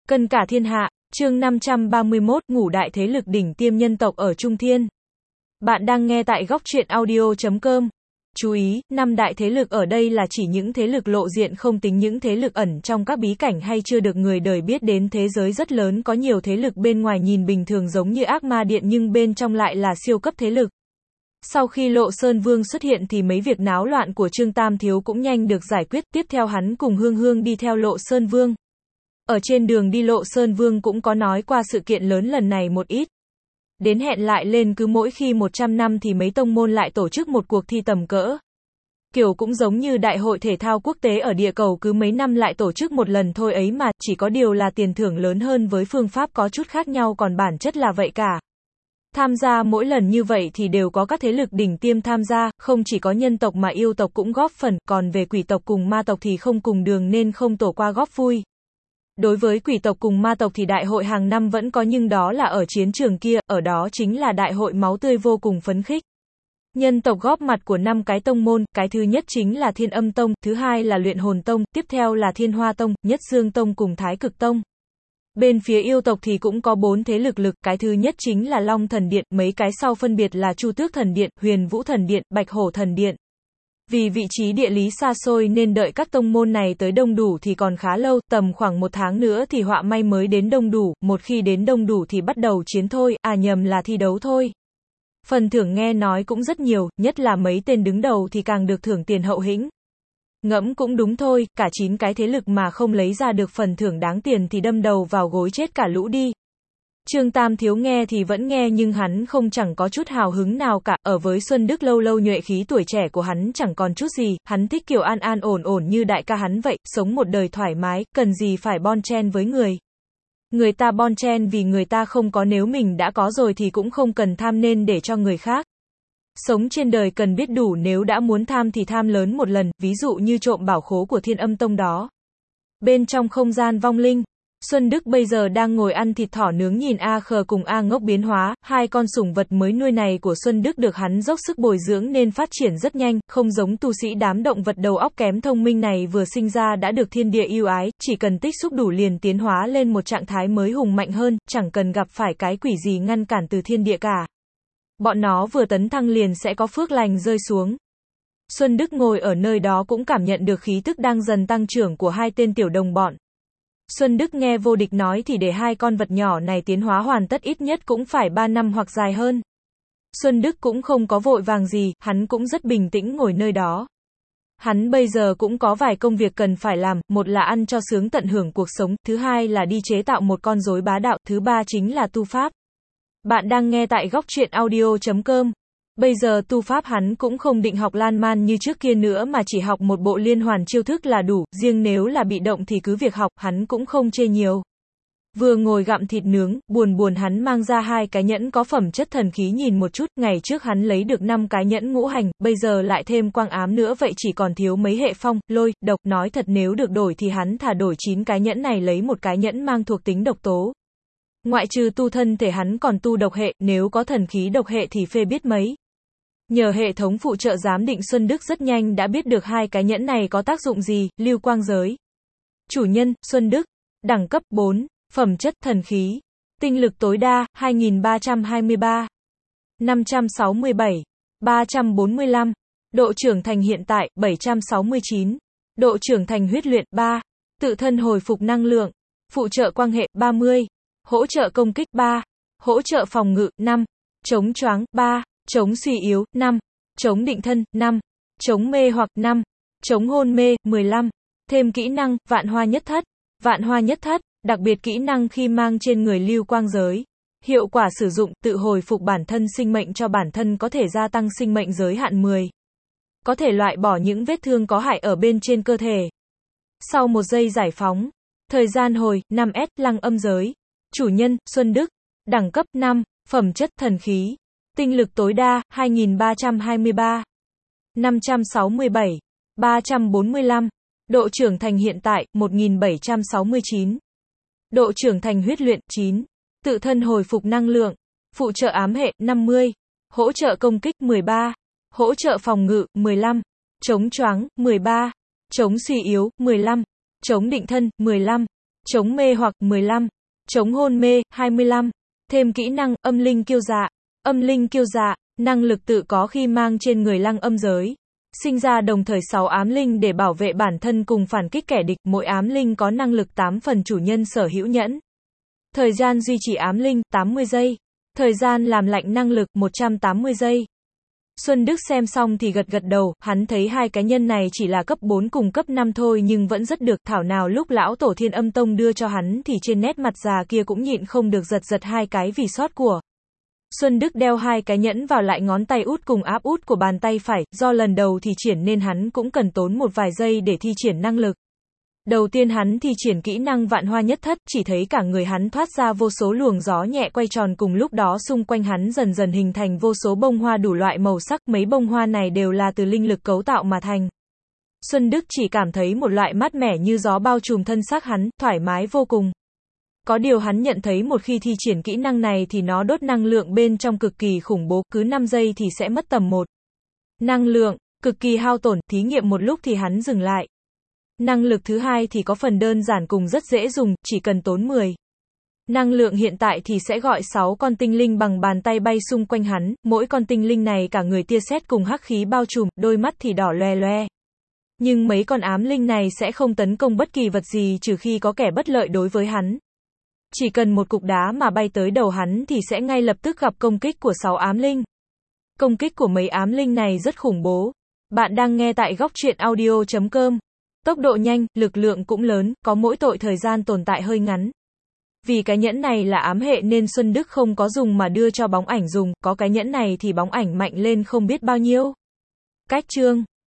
Cân cả thiên hạ, chương 531, ngũ đại thế lực đỉnh tiêm nhân tộc ở Trung Thiên. Bạn đang nghe tại góc truyện audio.com. Chú ý, 5 đại thế lực ở đây là chỉ những thế lực lộ diện, không tính những thế lực ẩn trong các bí cảnh hay chưa được người đời biết đến. Thế giới rất lớn, có nhiều thế lực bên ngoài nhìn bình thường giống như ác ma điện nhưng bên trong lại là siêu cấp thế lực. Sau khi Lộ Sơn Vương xuất hiện thì mấy việc náo loạn của Trương Tam Thiếu cũng nhanh được giải quyết. Tiếp theo hắn cùng Hương Hương đi theo Lộ Sơn Vương. Ở trên đường đi Lộ Sơn Vương cũng có nói qua sự kiện lớn lần này một ít. Đến hẹn lại lên cứ mỗi khi 100 năm thì mấy tông môn lại tổ chức một cuộc thi tầm cỡ. Kiểu cũng giống như đại hội thể thao quốc tế ở địa cầu, cứ mấy năm lại tổ chức một lần thôi ấy mà, chỉ có điều là tiền thưởng lớn hơn với phương pháp có chút khác nhau, còn bản chất là vậy cả. Tham gia mỗi lần như vậy thì đều có các thế lực đỉnh tiêm tham gia, không chỉ có nhân tộc mà yêu tộc cũng góp phần, còn về quỷ tộc cùng ma tộc thì không cùng đường nên không tổ qua góp vui. Đối với quỷ tộc cùng ma tộc thì đại hội hàng năm vẫn có, nhưng đó là ở chiến trường kia, ở đó chính là đại hội máu tươi vô cùng phấn khích. Nhân tộc góp mặt của 5 cái tông môn, cái thứ nhất chính là Thiên Âm Tông, thứ hai là Luyện Hồn Tông, tiếp theo là Thiên Hoa Tông, Nhất Dương Tông cùng Thái Cực Tông. Bên phía yêu tộc thì cũng có 4 thế lực, cái thứ nhất chính là Long Thần Điện, mấy cái sau phân biệt là Chu Tước Thần Điện, Huyền Vũ Thần Điện, Bạch Hổ Thần Điện. Vì vị trí địa lý xa xôi nên đợi các tông môn này tới đông đủ thì còn khá lâu, tầm khoảng 1 tháng nữa thì họa may mới đến đông đủ, một khi đến đông đủ thì bắt đầu chiến thôi, nhầm là thi đấu thôi. Phần thưởng nghe nói cũng rất nhiều, nhất là mấy tên đứng đầu thì càng được thưởng tiền hậu hĩnh. Ngẫm cũng đúng thôi, cả 9 cái thế lực mà không lấy ra được phần thưởng đáng tiền thì đâm đầu vào gối chết cả lũ đi. Trương Tam Thiếu nghe thì vẫn nghe nhưng hắn không chẳng có chút hào hứng nào cả, ở với Xuân Đức lâu lâu nhuệ khí tuổi trẻ của hắn chẳng còn chút gì, hắn thích kiểu an an ổn ổn như đại ca hắn vậy, sống một đời thoải mái, cần gì phải bon chen với người. Người ta bon chen vì người ta không có, nếu mình đã có rồi thì cũng không cần tham nên để cho người khác. Sống trên đời cần biết đủ, nếu đã muốn tham thì tham lớn một lần, ví dụ như trộm bảo khố của Thiên Âm Tông đó. Bên trong không gian vong linh, Xuân Đức bây giờ đang ngồi ăn thịt thỏ nướng, nhìn A Khờ cùng A Ngốc biến hóa, hai con sủng vật mới nuôi này của Xuân Đức được hắn dốc sức bồi dưỡng nên phát triển rất nhanh, không giống tu sĩ đám động vật đầu óc kém thông minh này vừa sinh ra đã được thiên địa yêu ái, chỉ cần tích xúc đủ liền tiến hóa lên một trạng thái mới hùng mạnh hơn, chẳng cần gặp phải cái quỷ gì ngăn cản từ thiên địa cả. Bọn nó vừa tấn thăng liền sẽ có phước lành rơi xuống. Xuân Đức ngồi ở nơi đó cũng cảm nhận được khí tức đang dần tăng trưởng của hai tên tiểu đồng bọn. Xuân Đức nghe vô địch nói thì để hai con vật nhỏ này tiến hóa hoàn tất ít nhất cũng phải 3 năm hoặc dài hơn. Xuân Đức cũng không có vội vàng gì, hắn cũng rất bình tĩnh ngồi nơi đó. Hắn bây giờ cũng có vài công việc cần phải làm, một là ăn cho sướng tận hưởng cuộc sống, thứ hai là đi chế tạo một con rối bá đạo, thứ ba chính là tu pháp. Bạn đang nghe tại góc truyện audio.com. Bây giờ tu pháp hắn cũng không định học lan man như trước kia nữa mà chỉ học một bộ liên hoàn chiêu thức là đủ, riêng nếu là bị động thì cứ việc học, hắn cũng không chê nhiều. Vừa ngồi gặm thịt nướng, buồn hắn mang ra 2 cái nhẫn có phẩm chất thần khí nhìn một chút, ngày trước hắn lấy được 5 cái nhẫn ngũ hành, bây giờ lại thêm quang ám nữa, vậy chỉ còn thiếu mấy hệ phong, lôi, độc, nói thật nếu được đổi thì hắn thà đổi 9 cái nhẫn này lấy một cái nhẫn mang thuộc tính độc tố. Ngoại trừ tu thân thể hắn còn tu độc hệ, nếu có thần khí độc hệ thì phê biết mấy. Nhờ hệ thống phụ trợ giám định, Xuân Đức rất nhanh đã biết được 2 cái nhẫn này có tác dụng gì. Lưu quang giới. Chủ nhân, Xuân Đức. Đẳng cấp 4. Phẩm chất thần khí. Tinh lực tối đa, 2323. 567. 345. Độ trưởng thành hiện tại, 769. Độ trưởng thành huyết luyện, 3. Tự thân hồi phục năng lượng. Phụ trợ quang hệ, 30. Hỗ trợ công kích, 3. Hỗ trợ phòng ngự, 5. Chống choáng, 3. Chống suy yếu, 5. Chống định thân, 5. Chống mê hoặc, 5. Chống hôn mê, 15. Thêm kỹ năng, vạn hoa nhất thất. Vạn hoa nhất thất, đặc biệt kỹ năng khi mang trên người lưu quang giới. Hiệu quả sử dụng, tự hồi phục bản thân sinh mệnh cho bản thân, có thể gia tăng sinh mệnh giới hạn 10. Có thể loại bỏ những vết thương có hại ở bên trên cơ thể. Sau 1 giây giải phóng. Thời gian hồi, 5S, lăng âm giới. Chủ nhân, Xuân Đức. Đẳng cấp 5. Phẩm chất thần khí. Tinh lực tối đa, 2323. 567. 345. Độ trưởng thành hiện tại, 1769. Độ trưởng thành huyết luyện, 9. Tự thân hồi phục năng lượng. Phụ trợ ám hệ, 50. Hỗ trợ công kích, 13. Hỗ trợ phòng ngự, 15. Chống choáng, 13. Chống suy yếu, 15. Chống định thân, 15. Chống mê hoặc 15. Chống hôn mê 25. Thêm kỹ năng âm linh kiêu dạ. Âm linh kiêu dạ, năng lực tự có khi mang trên người lăng âm giới. Sinh ra đồng thời 6 ám linh để bảo vệ bản thân cùng phản kích kẻ địch, mỗi ám linh có năng lực 8 phần chủ nhân sở hữu nhẫn. Thời gian duy trì ám linh 80 giây. Thời gian làm lạnh năng lực 180 giây. Xuân Đức xem xong thì gật gật đầu, hắn thấy hai cái nhân này chỉ là cấp 4 cùng cấp 5 thôi nhưng vẫn rất được, thảo nào lúc lão tổ Thiên Âm Tông đưa cho hắn thì trên nét mặt già kia cũng nhịn không được giật giật hai cái vì sót của. Xuân Đức đeo hai cái nhẫn vào lại ngón tay út cùng áp út của bàn tay phải, do lần đầu thi triển nên hắn cũng cần tốn một vài giây để thi triển năng lực. Đầu tiên hắn thi triển kỹ năng vạn hoa nhất thất, chỉ thấy cả người hắn thoát ra vô số luồng gió nhẹ quay tròn, cùng lúc đó xung quanh hắn dần dần hình thành vô số bông hoa đủ loại màu sắc, mấy bông hoa này đều là từ linh lực cấu tạo mà thành. Xuân Đức chỉ cảm thấy một loại mát mẻ như gió bao trùm thân xác hắn, thoải mái vô cùng. Có điều hắn nhận thấy một khi thi triển kỹ năng này thì nó đốt năng lượng bên trong cực kỳ khủng bố, cứ 5 giây thì sẽ mất tầm 1 năng lượng, cực kỳ hao tổn, thí nghiệm một lúc thì hắn dừng lại. Năng lực thứ hai thì có phần đơn giản cùng rất dễ dùng, chỉ cần tốn 10 năng lượng hiện tại thì sẽ gọi 6 con tinh linh bằng bàn tay bay xung quanh hắn, mỗi con tinh linh này cả người tia sét cùng hắc khí bao trùm, đôi mắt thì đỏ loe loe. Nhưng mấy con ám linh này sẽ không tấn công bất kỳ vật gì trừ khi có kẻ bất lợi đối với hắn. Chỉ cần một cục đá mà bay tới đầu hắn thì sẽ ngay lập tức gặp công kích của 6 ám linh. Công kích của mấy ám linh này rất khủng bố. Bạn đang nghe tại góc truyện audio.com. Tốc độ nhanh, lực lượng cũng lớn, có mỗi tội thời gian tồn tại hơi ngắn. Vì cái nhẫn này là ám hệ nên Xuân Đức không có dùng mà đưa cho bóng ảnh dùng, có cái nhẫn này thì bóng ảnh mạnh lên không biết bao nhiêu. Cách chương